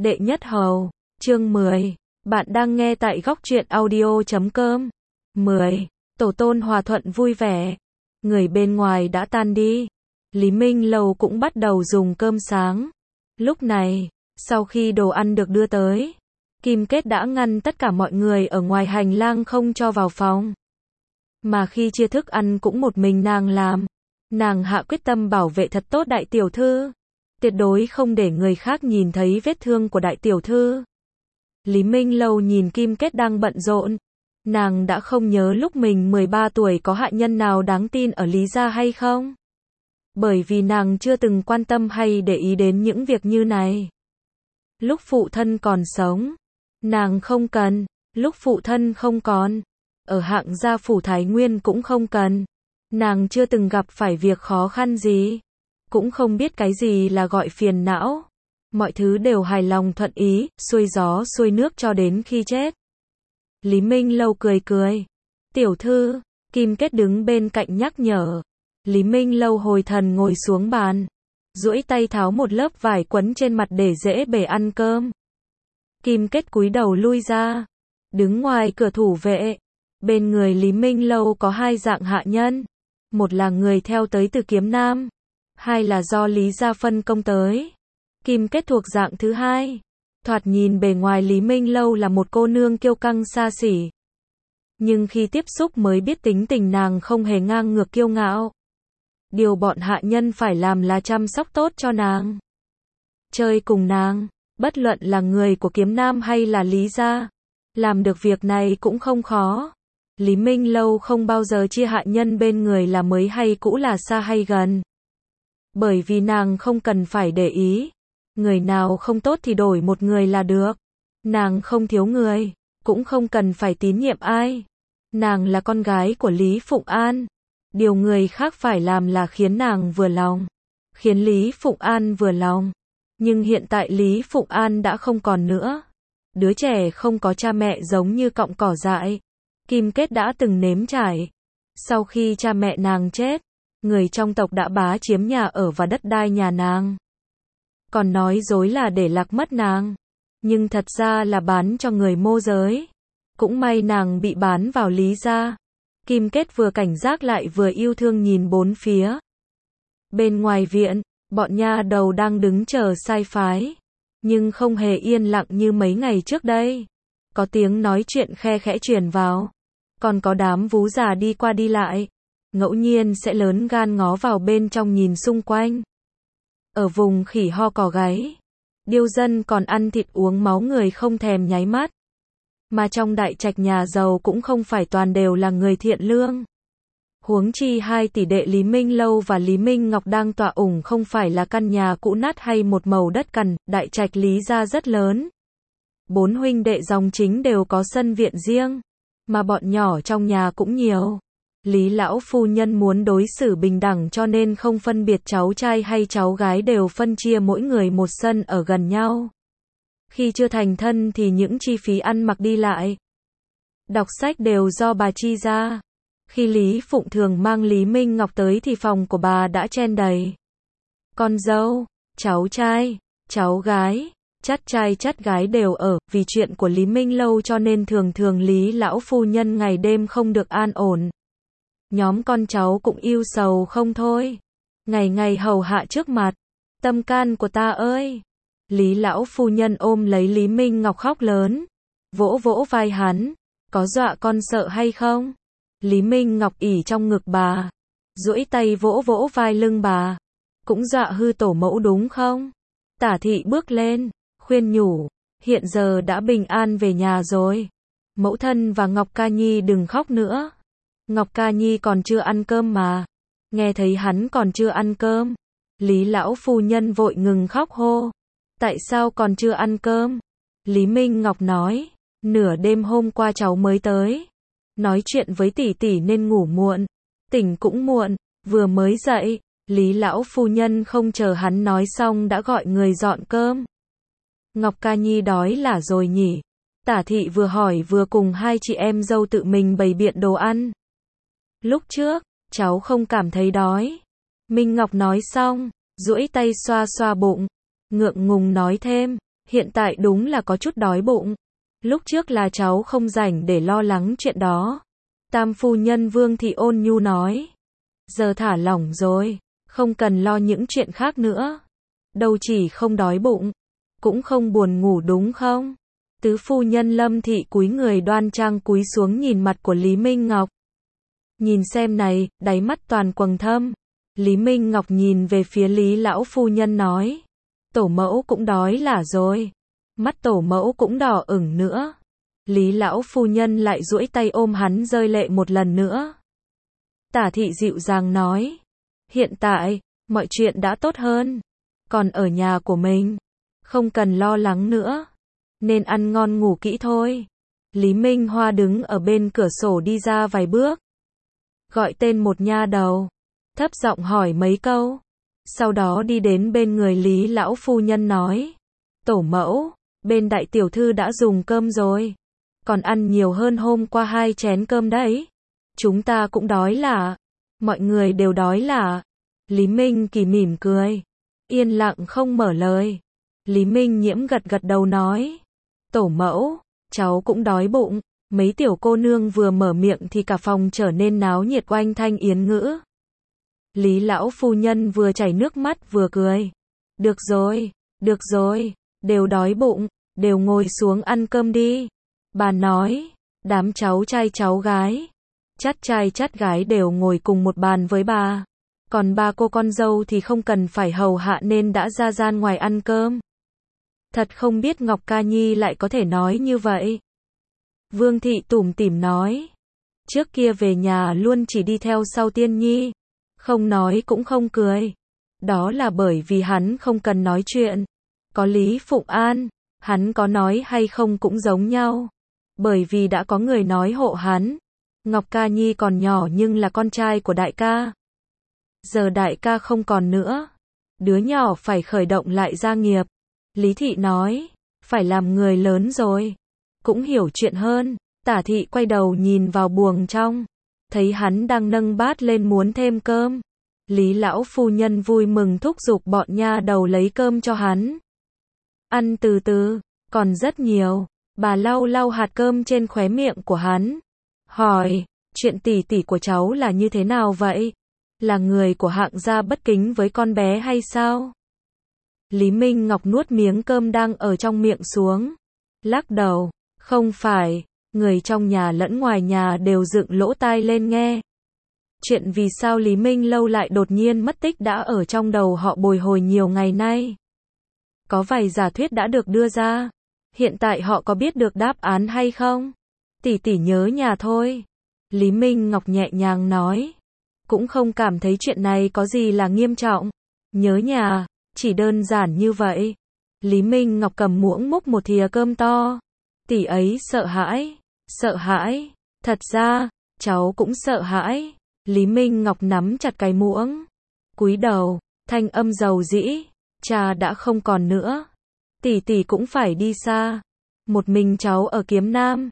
Đệ nhất hầu, chương 10. Bạn đang nghe tại góc truyện audio.com. 10. Tổ tôn hòa thuận vui vẻ. Người bên ngoài đã tan đi. Lý Minh Lâu cũng bắt đầu dùng cơm sáng. Lúc này, sau khi đồ ăn được đưa tới, Kim Kết đã ngăn tất cả mọi người ở ngoài hành lang không cho vào phòng. Mà khi chia thức ăn cũng một mình nàng làm. Nàng hạ quyết tâm bảo vệ thật tốt đại tiểu thư. Tuyệt đối không để người khác nhìn thấy vết thương của đại tiểu thư. Lý Minh Lâu nhìn Kim Kết đang bận rộn. Nàng đã không nhớ lúc mình 13 tuổi có hạ nhân nào đáng tin ở Lý gia hay không. Bởi vì nàng chưa từng quan tâm hay để ý đến những việc như này. Lúc phụ thân còn sống, nàng không cần. Lúc phụ thân không còn, ở hạng gia phủ Thái Nguyên cũng không cần. Nàng chưa từng gặp phải việc khó khăn gì. Cũng không biết cái gì là gọi phiền não. Mọi thứ đều hài lòng thuận ý, xuôi gió xuôi nước cho đến khi chết. Lý Minh Lâu cười cười. Tiểu thư, Kim Kết đứng bên cạnh nhắc nhở. Lý Minh Lâu hồi thần ngồi xuống bàn, duỗi tay tháo một lớp vải quấn trên mặt để dễ bề ăn cơm. Kim Kết cúi đầu lui ra, đứng ngoài cửa thủ vệ. Bên người Lý Minh Lâu có hai dạng hạ nhân. Một là người theo tới từ Kiếm Nam, hai là do Lý gia phân công tới. Kim Kết thuộc dạng thứ hai. Thoạt nhìn bề ngoài Lý Minh Lâu là một cô nương kiêu căng xa xỉ. Nhưng khi tiếp xúc mới biết tính tình nàng không hề ngang ngược kiêu ngạo. Điều bọn hạ nhân phải làm là chăm sóc tốt cho nàng. Chơi cùng nàng, bất luận là người của Kiếm Nam hay là Lý gia. Làm được việc này cũng không khó. Lý Minh Lâu không bao giờ chia hạ nhân bên người là mới hay cũ, là xa hay gần. Bởi vì nàng không cần phải để ý. Người nào không tốt thì đổi một người là được. Nàng không thiếu người, cũng không cần phải tín nhiệm ai. Nàng là con gái của Lý Phụng An. Điều người khác phải làm là khiến nàng vừa lòng, khiến Lý Phụng An vừa lòng. Nhưng hiện tại Lý Phụng An đã không còn nữa. Đứa trẻ không có cha mẹ giống như cọng cỏ dại. Kim Kết đã từng nếm trải. Sau khi cha mẹ nàng chết, người trong tộc đã bá chiếm nhà ở và đất đai nhà nàng. Còn nói dối là để lạc mất nàng. Nhưng thật ra là bán cho người môi giới. Cũng may nàng bị bán vào Lý gia. Kim Kết vừa cảnh giác lại vừa yêu thương nhìn bốn phía. Bên ngoài viện, bọn nha đầu đang đứng chờ sai phái. Nhưng không hề yên lặng như mấy ngày trước đây. Có tiếng nói chuyện khe khẽ truyền vào. Còn có đám vú già đi qua đi lại. Ngẫu nhiên sẽ lớn gan ngó vào bên trong nhìn xung quanh. Ở vùng khỉ ho cò gáy, điêu dân còn ăn thịt uống máu người không thèm nháy mắt. Mà trong đại trạch nhà giàu cũng không phải toàn đều là người thiện lương. Huống chi hai tỷ đệ Lý Minh Lâu và Lý Minh Ngọc đang tọa ủng không phải là căn nhà cũ nát hay một mẩu đất cằn. Đại trạch Lý gia rất lớn. 4 huynh đệ dòng chính đều có sân viện riêng. Mà bọn nhỏ trong nhà cũng nhiều. Lý lão phu nhân muốn đối xử bình đẳng cho nên không phân biệt cháu trai hay cháu gái, đều phân chia mỗi người một sân ở gần nhau. Khi chưa thành thân thì những chi phí ăn mặc đi lại, đọc sách đều do bà chi ra. Khi Lý Phụng Thường mang Lý Minh Ngọc tới thì phòng của bà đã chen đầy. Con dâu, cháu trai, cháu gái, chắt trai chắt gái đều ở. Vì chuyện của Lý Minh Lâu cho nên thường thường Lý lão phu nhân ngày đêm không được an ổn. Nhóm con cháu cũng ưu sầu không thôi. Ngày ngày hầu hạ trước mặt. Tâm can của ta ơi! Lý lão phu nhân ôm lấy Lý Minh Ngọc khóc lớn. Vỗ vỗ vai hắn. Có dọa con sợ hay không? Lý Minh Ngọc ỉ trong ngực bà. Duỗi tay vỗ vỗ vai lưng bà. Cũng dọa hư tổ mẫu đúng không? Tả thị bước lên, khuyên nhủ. Hiện giờ đã bình an về nhà rồi. Mẫu thân và Ngọc Ca Nhi đừng khóc nữa. Ngọc Ca Nhi còn chưa ăn cơm mà. Nghe thấy hắn còn chưa ăn cơm, Lý lão phu nhân vội ngừng khóc hô. Tại sao còn chưa ăn cơm? Lý Minh Ngọc nói, nửa đêm hôm qua cháu mới tới. Nói chuyện với tỷ tỷ nên ngủ muộn. Tỉnh cũng muộn, vừa mới dậy. Lý lão phu nhân không chờ hắn nói xong đã gọi người dọn cơm. Ngọc Ca Nhi đói là rồi nhỉ? Tả thị vừa hỏi vừa cùng hai chị em dâu tự mình bày biện đồ ăn. Lúc trước, cháu không cảm thấy đói. Minh Ngọc nói xong, duỗi tay xoa xoa bụng, ngượng ngùng nói thêm, Hiện tại đúng là có chút đói bụng. Lúc trước là cháu không rảnh để lo lắng chuyện đó. Tam phu nhân Vương Thị ôn nhu nói. Giờ thả lỏng rồi, không cần lo những chuyện khác nữa. Đâu chỉ không đói bụng, cũng không buồn ngủ đúng không? Tứ phu nhân Lâm Thị cúi người đoan trang cúi xuống nhìn mặt của Lý Minh Ngọc. Nhìn xem này, đáy mắt toàn quầng thâm. Lý Minh Ngọc nhìn về phía Lý lão phu nhân nói. Tổ mẫu cũng đói là rồi. Mắt tổ mẫu cũng đỏ ửng nữa. Lý lão phu nhân lại duỗi tay ôm hắn rơi lệ một lần nữa. Tả thị dịu dàng nói. Hiện tại, mọi chuyện đã tốt hơn. Còn ở nhà của mình, không cần lo lắng nữa. Nên ăn ngon ngủ kỹ thôi. Lý Minh Hoa đứng ở bên cửa sổ đi ra vài bước. Gọi tên một nha đầu. Thấp giọng hỏi mấy câu. Sau đó đi đến bên người Lý lão phu nhân nói. Tổ mẫu, bên đại tiểu thư đã dùng cơm rồi. Còn ăn nhiều hơn hôm qua 2 chén cơm đấy. Chúng ta cũng đói là. Mọi người đều đói là. Lý Minh Kỳ mỉm cười. Yên lặng không mở lời. Lý Minh Nhiễm gật gật đầu nói. Tổ mẫu, cháu cũng đói bụng. Mấy tiểu cô nương vừa mở miệng thì cả phòng trở nên náo nhiệt oanh thanh yến ngữ. Lý lão phu nhân vừa chảy nước mắt vừa cười. Được rồi, đều đói bụng, đều ngồi xuống ăn cơm đi. Bà nói, đám cháu trai cháu gái, chắt trai chắt gái đều ngồi cùng một bàn với bà. Còn ba cô con dâu thì không cần phải hầu hạ nên đã ra gian ngoài ăn cơm. Thật không biết Ngọc Ca Nhi lại có thể nói như vậy. Vương Thị tủm tỉm nói. Trước kia về nhà luôn chỉ đi theo sau Tiên Nhi. Không nói cũng không cười. Đó là bởi vì hắn không cần nói chuyện. Có Lý Phụng An, hắn có nói hay không cũng giống nhau. Bởi vì đã có người nói hộ hắn. Ngọc Ca Nhi còn nhỏ nhưng là con trai của đại ca. Giờ đại ca không còn nữa. Đứa nhỏ phải khởi động lại gia nghiệp. Lý Thị nói, phải làm người lớn rồi. Cũng hiểu chuyện hơn. Tả Thị quay đầu nhìn vào buồng trong. Thấy hắn đang nâng bát lên muốn thêm cơm. Lý lão phu nhân vui mừng thúc giục bọn nha đầu lấy cơm cho hắn. Ăn từ từ, còn rất nhiều. Bà lau lau hạt cơm trên khóe miệng của hắn. Hỏi, chuyện tỷ tỷ của cháu là như thế nào vậy? Là người của hạng gia bất kính với con bé hay sao? Lý Minh Ngọc nuốt miếng cơm đang ở trong miệng xuống. Lắc đầu, không phải, người trong nhà lẫn ngoài nhà đều dựng lỗ tai lên nghe. Chuyện vì sao Lý Minh Lâu lại đột nhiên mất tích đã ở trong đầu họ bồi hồi nhiều ngày nay. Có vài giả thuyết đã được đưa ra. Hiện tại họ có biết được đáp án hay không? Tỷ tỷ nhớ nhà thôi. Lý Minh Ngọc nhẹ nhàng nói. Cũng không cảm thấy chuyện này có gì là nghiêm trọng. Nhớ nhà, chỉ đơn giản như vậy. Lý Minh Ngọc cầm muỗng múc một thìa cơm to. Tỷ ấy sợ hãi. Thật ra, cháu cũng sợ hãi. Lý Minh Ngọc nắm chặt cái muỗng. Cúi đầu, thanh âm dầu dĩ. Cha đã không còn nữa. Tỷ tỷ cũng phải đi xa. Một mình cháu ở Kiếm Nam.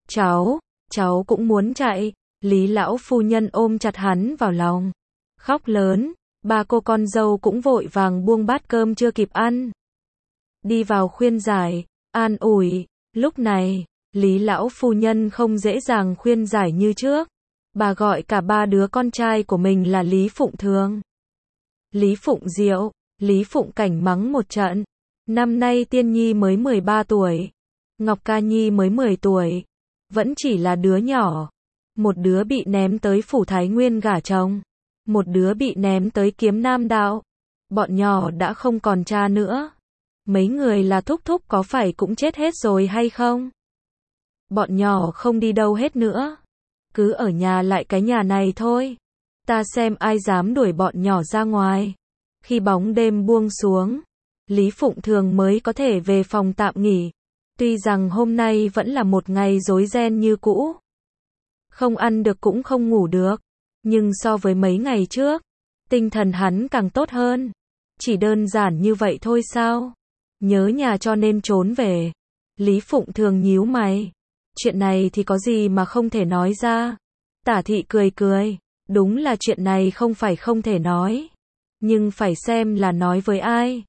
Cháu cũng muốn chạy. Lý lão phu nhân ôm chặt hắn vào lòng. Khóc lớn. Ba cô con dâu cũng vội vàng buông bát cơm chưa kịp ăn. Đi vào khuyên giải, an ủi. Lúc này, Lý lão phu nhân không dễ dàng khuyên giải như trước. Bà gọi cả ba đứa con trai của mình là Lý Phụng Thường, Lý Phụng Diệu, Lý Phụng Cảnh mắng một trận. Năm nay Tiên Nhi mới 13 tuổi. Ngọc Ca Nhi mới 10 tuổi. Vẫn chỉ là đứa nhỏ. Một đứa bị ném tới Phủ Thái Nguyên gả chồng. Một đứa bị ném tới Kiếm Nam đạo. Bọn nhỏ đã không còn cha nữa. Mấy người là thúc thúc có phải cũng chết hết rồi hay không? Bọn nhỏ không đi đâu hết nữa. Cứ ở nhà lại cái nhà này thôi. Ta xem ai dám đuổi bọn nhỏ ra ngoài. Khi bóng đêm buông xuống, Lý Phụng Thường mới có thể về phòng tạm nghỉ. Tuy rằng hôm nay vẫn là một ngày rối ren như cũ. Không ăn được cũng không ngủ được. Nhưng so với mấy ngày trước, tinh thần hắn càng tốt hơn. Chỉ đơn giản như vậy thôi sao? Nhớ nhà cho nên trốn về. Lý Phụng Thường nhíu mày. Chuyện này thì có gì mà không thể nói ra. Tả Thị cười cười. Đúng là chuyện này không phải không thể nói. Nhưng phải xem là nói với ai.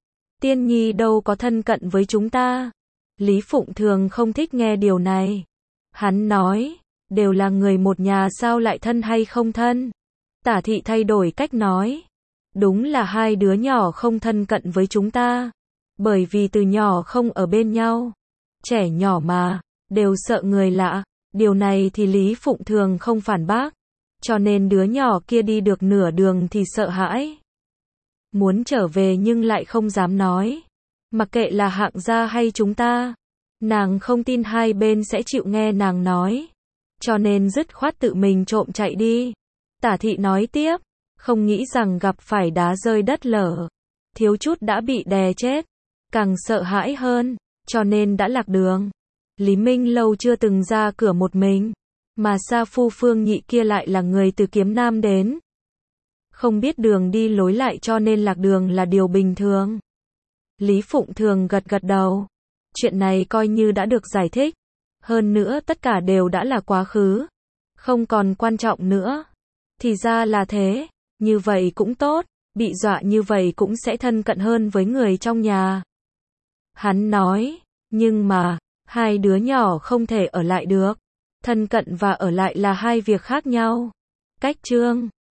Tiên Nhi đâu có thân cận với chúng ta. Lý Phụng Thường không thích nghe điều này. Hắn nói, đều là người một nhà sao lại thân hay không thân. Tả thị thay đổi cách nói. Đúng là hai đứa nhỏ không thân cận với chúng ta. Bởi vì từ nhỏ không ở bên nhau. Trẻ nhỏ mà, đều sợ người lạ. Điều này thì Lý Phụng Thường không phản bác. Cho nên đứa nhỏ kia đi được nửa đường thì sợ hãi. Muốn trở về nhưng lại không dám nói. Mặc kệ là Hạng gia hay chúng ta. Nàng không tin hai bên sẽ chịu nghe nàng nói. Cho nên dứt khoát tự mình trộm chạy đi. Tả thị nói tiếp. Không nghĩ rằng gặp phải đá rơi đất lở. Thiếu chút đã bị đè chết. Càng sợ hãi hơn. Cho nên đã lạc đường. Lý Minh Lâu chưa từng ra cửa một mình. Mà Sa Phu Phương Nhị kia lại là người từ Kiếm Nam đến. Không biết đường đi lối lại cho nên lạc đường là điều bình thường. Lý Phụng Thường gật gật đầu. Chuyện này coi như đã được giải thích. Hơn nữa tất cả đều đã là quá khứ. Không còn quan trọng nữa. Thì ra là thế. Như vậy cũng tốt. Bị dọa như vậy cũng sẽ thân cận hơn với người trong nhà. Hắn nói. Nhưng mà, hai đứa nhỏ không thể ở lại được. Thân cận và ở lại là hai việc khác nhau. Cách chương